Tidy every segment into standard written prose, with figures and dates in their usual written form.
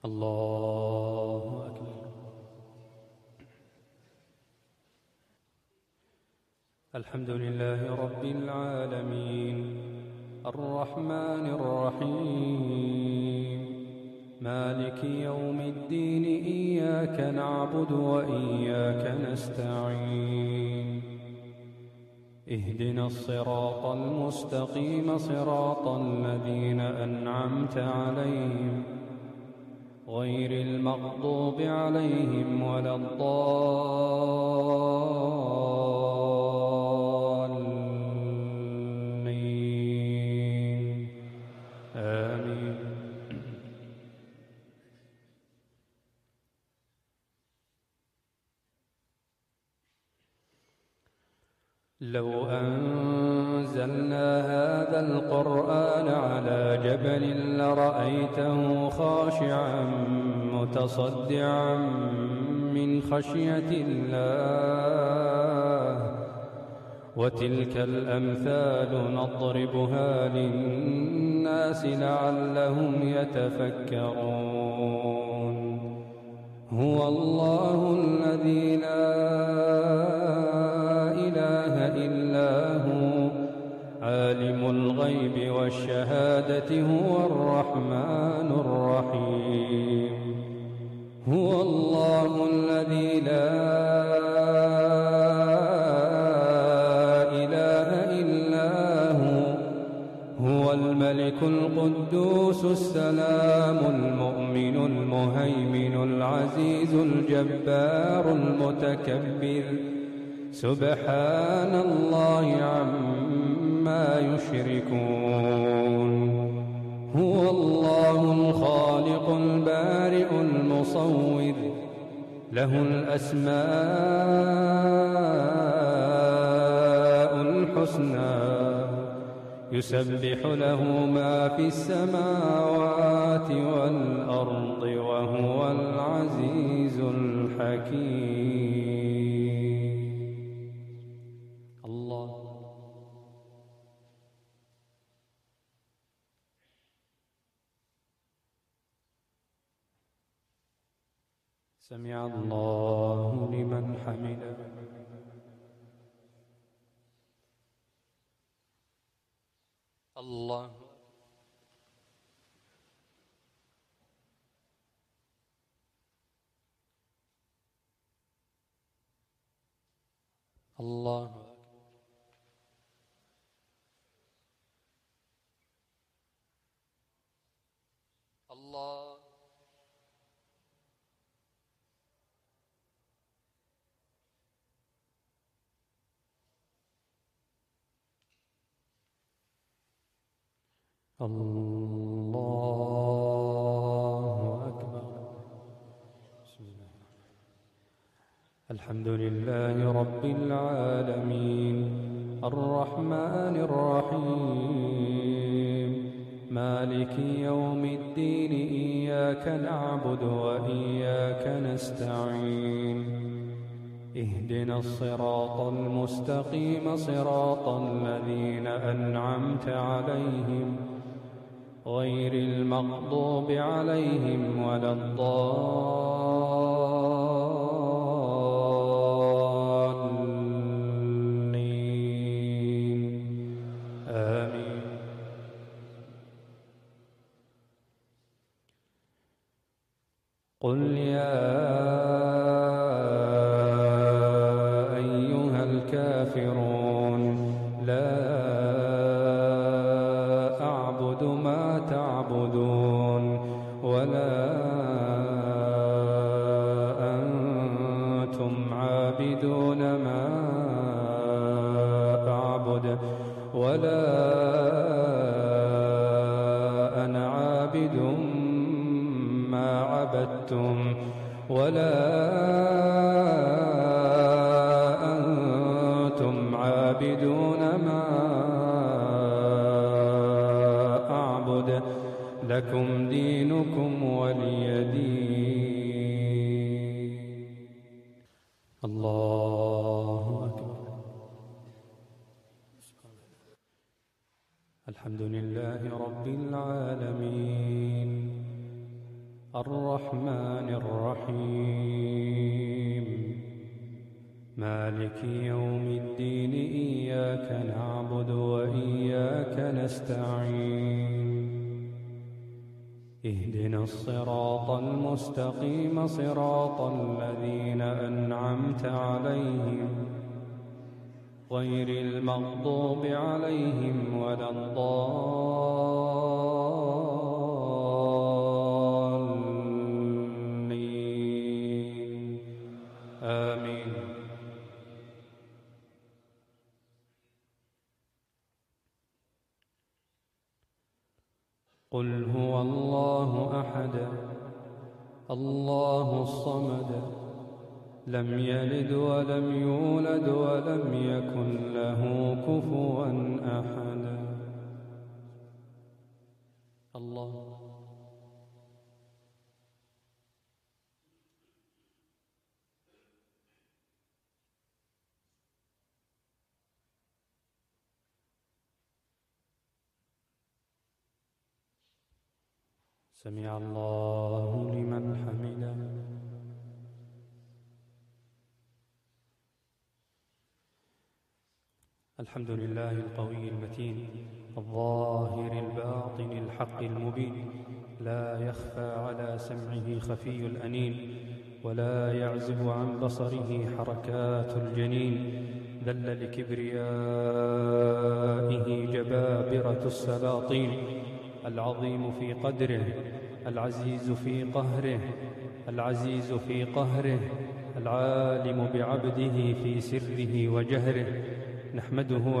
الله أكبر. الحمد لله رب العالمين الرحمن الرحيم مالك يوم الدين إياك نعبد وإياك نستعين اهدنا الصراط المستقيم صراط الذين أنعمت عليهم غير المغضوب عليهم ولا الضالين آمين. لو أنزلنا هذا القرآن على جبل لرأيته خاشعا متصدعا من خشية الله وتلك الأمثال نضربها للناس لعلهم يتفكرون. هو الله الذي لا إله إلا هو عالم الغيب والشهادة هو الرحمن الرحيم. هو الله الذي لا إله إلا هو الملك القدوس السلام المؤمن المهيمن العزيز الجبار المتكبر سبحان الله عما يشركون. هو الله الخالق البارئ المصور له الأسماء الحسنى يسبح له ما في السماوات والأرض وهو العزيز الحكيم. الله. سمع الله لمن حمده. الله. الله. الله. الله أكبر. بسم الله. الحمد لله رب العالمين الرحمن الرحيم مالك يوم الدين إياك نعبد وإياك نستعين اهدنا الصراط المستقيم صراط الذين أنعمت عليهم غير المغضوب عليهم ولا الضالين آمين. قل يا أيها الكافرون لا أعبد ما تعبدون ولا أنتم عابدون ما أعبد ولا أنا عابد ما عبدتم ولا أنتم عابدون ما أعبد لكم دينكم ولي دين. الله أكبر. الحمد لله رب العالمين الرحمن الرحيم مالك يوم الدين إياك نعبد وإياك نستعين اهدنا الصراط المستقيم صراط الذين أنعمت عليهم غير المغضوب عليهم ولا الضالين آمين. قل هو الله أحد الله الصمد لم يلد ولم يولد ولم يكن له كفوا أحد. الله سمع الله لمن حمده. الحمد لله القوي المتين الظاهر الباطن الحق المبين لا يخفى على سمعه خفي الأنين ولا يعزب عن بصره حركات الجنين ذل لكبريائه جبابرة السلاطين العظيم في قدره العزيز في قهره العزيز في قهره العالم بعبده في سره وجهره نحمده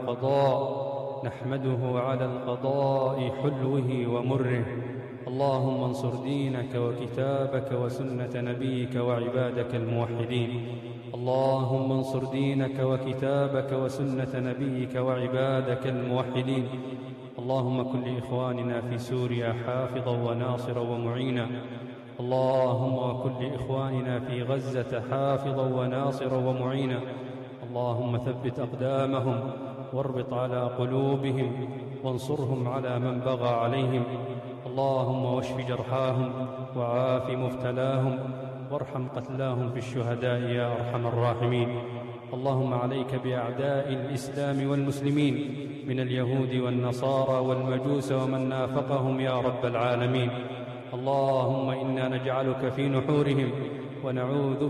على القضاء حلوه ومره. اللهم انصر دينك وكتابك وسنة نبيك وعبادك الموحدين. اللهم انصر دينك وكتابك وسنة نبيك وعبادك الموحدين. اللهم كن لإخواننا في سوريا حافظا وناصرا ومعينا. اللهم وكن لإخواننا في غزة حافظا وناصرا ومعينا. اللهم ثبت أقدامهم واربط على قلوبهم وانصرهم على من بغى عليهم. اللهم واشف جرحاهم وعاف مبتلاهم وارحم قتلاهم في الشهداء يا أرحم الراحمين. اللهم عليك بأعداء الإسلام والمسلمين من اليهود والنصارى والمجوس ومن نافقهم يا رب العالمين. اللهم إنا نجعلك في نحورهم ونعوذ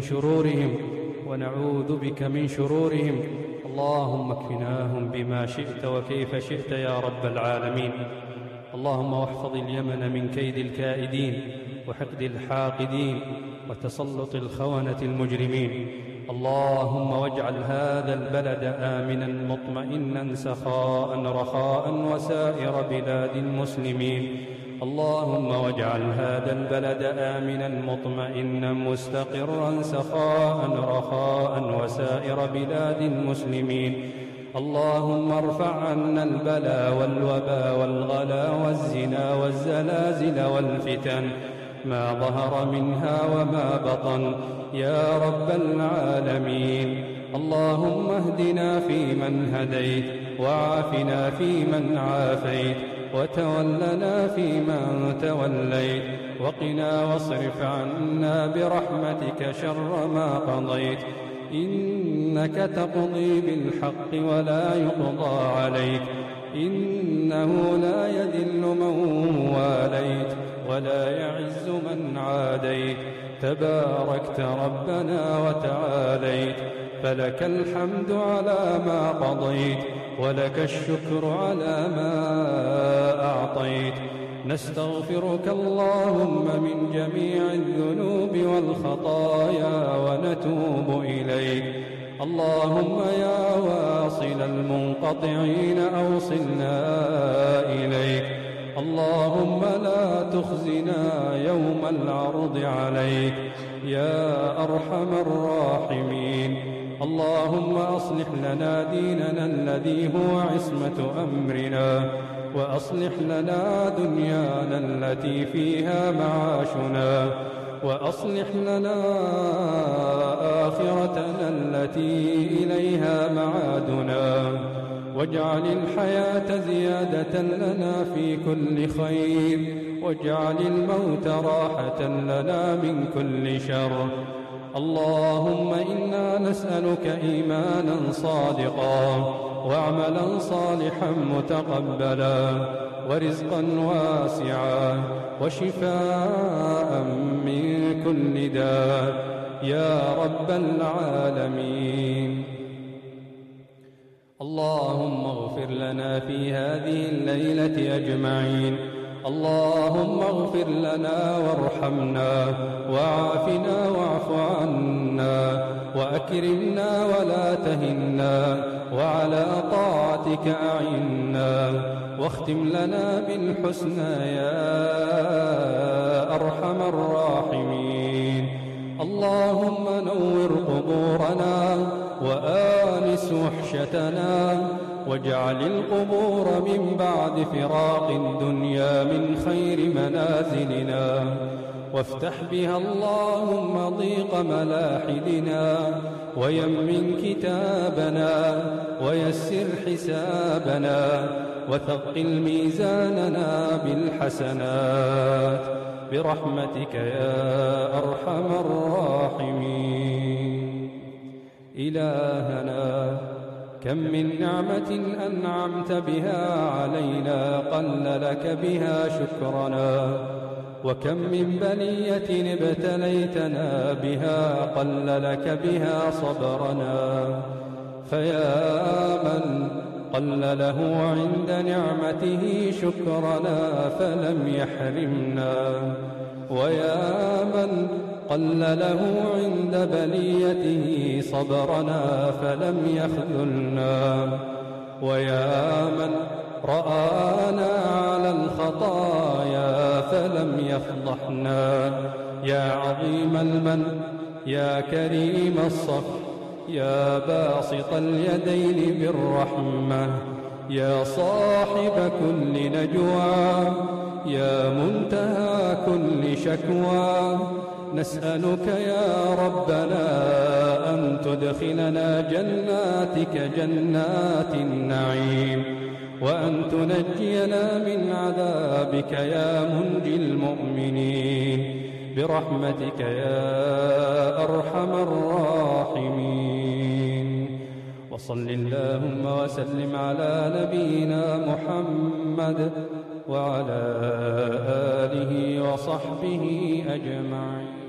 بك من شرورهم اللهم اكفناهم بما شئت وكيف شئت يا رب العالمين. اللهم واحفظ اليمن من كيد الكائدين وحقد الحاقدين وتسلط الخونة المجرمين. اللهم واجعل هذا البلد آمنا مطمئنا سخاء رخاء وسائر بلاد المسلمين. اللهم واجعل هذا البلد آمنا مطمئنا مستقرا سخاء رخاء وسائر بلاد المسلمين. اللهم ارفع عنا البلاء والوباء والغلا والزنا والزلازل والفتن ما ظهر منها وما بطن يا رب العالمين. اللهم اهدنا فيمن هديت وعافنا فيمن عافيت وتولنا فيمن توليت وقنا واصرف عنا برحمتك شر ما قضيت. إنك تقضي بالحق ولا يقضى عليك. إنه لا يذل من واليت ولا يعز من عاديت. تباركت ربنا وتعاليت فلك الحمد على ما قضيت ولك الشكر على ما أعطيت. نستغفرك اللهم من جميع الذنوب والخطايا ونتوب إليك. اللهم يا واصل المنقطعين أوصلنا إليك. اللهم لا تخزنا يوم العرض عليك يا أرحم الراحمين. اللهم أصلح لنا ديننا الذي هو عصمة أمرنا، وأصلح لنا دنيانا التي فيها معاشنا، وأصلح لنا آخرتنا التي إليها معادنا، واجعل الحياة زيادة لنا في كل خير، واجعل الموت راحة لنا من كل شر. اللهم إنا نسألك إيمانا صادقا، وعملا صالحا متقبلا، ورزقا واسعا، وشفاء من كل داء يا رب العالمين. اللهم اغفر لنا في هذه الليلة أجمعين. اللهم اغفر لنا وارحمنا وعافنا واعف عنا وأكرمنا ولا تهنا، وعلى طاعتك أعنا، واختم لنا بالحسنى يا أرحم الراحمين. اللهم نور قبورنا وآنس وحشتنا، واجعل القبور من بعد فراق الدنيا من خير منازلنا، وافتح بها اللهم ضيق ملاحدنا، ويمن كتابنا، ويسر حسابنا، وثقل ميزاننا بالحسنات برحمتك يا أرحم الراحمين. إلهنا، كم من نعمة أنعمت بها علينا قل لك بها شكرنا، وكم من بلية ابتليتنا بها قل لك بها صبرنا. فيا من قل له عند نعمته شكرنا فلم يحرمنا، ويا من قل له عند بليته صبرنا فلم يخذلنا، ويا من رآنا على الخطايا فلم يفضحنا. يا عظيم المن، يا كريم الصف، يا باسط اليدين بالرحمة، يا صاحب كل نجوى، يا منتهى كل شكوى، نسألك يا ربنا أن تدخلنا جناتك جنات النعيم، وأن تنجينا من عذابك يا منجي المؤمنين برحمتك يا أرحم الراحمين. وصل اللهم وسلم على نبينا محمد وعلى آله وصحبه أجمعين.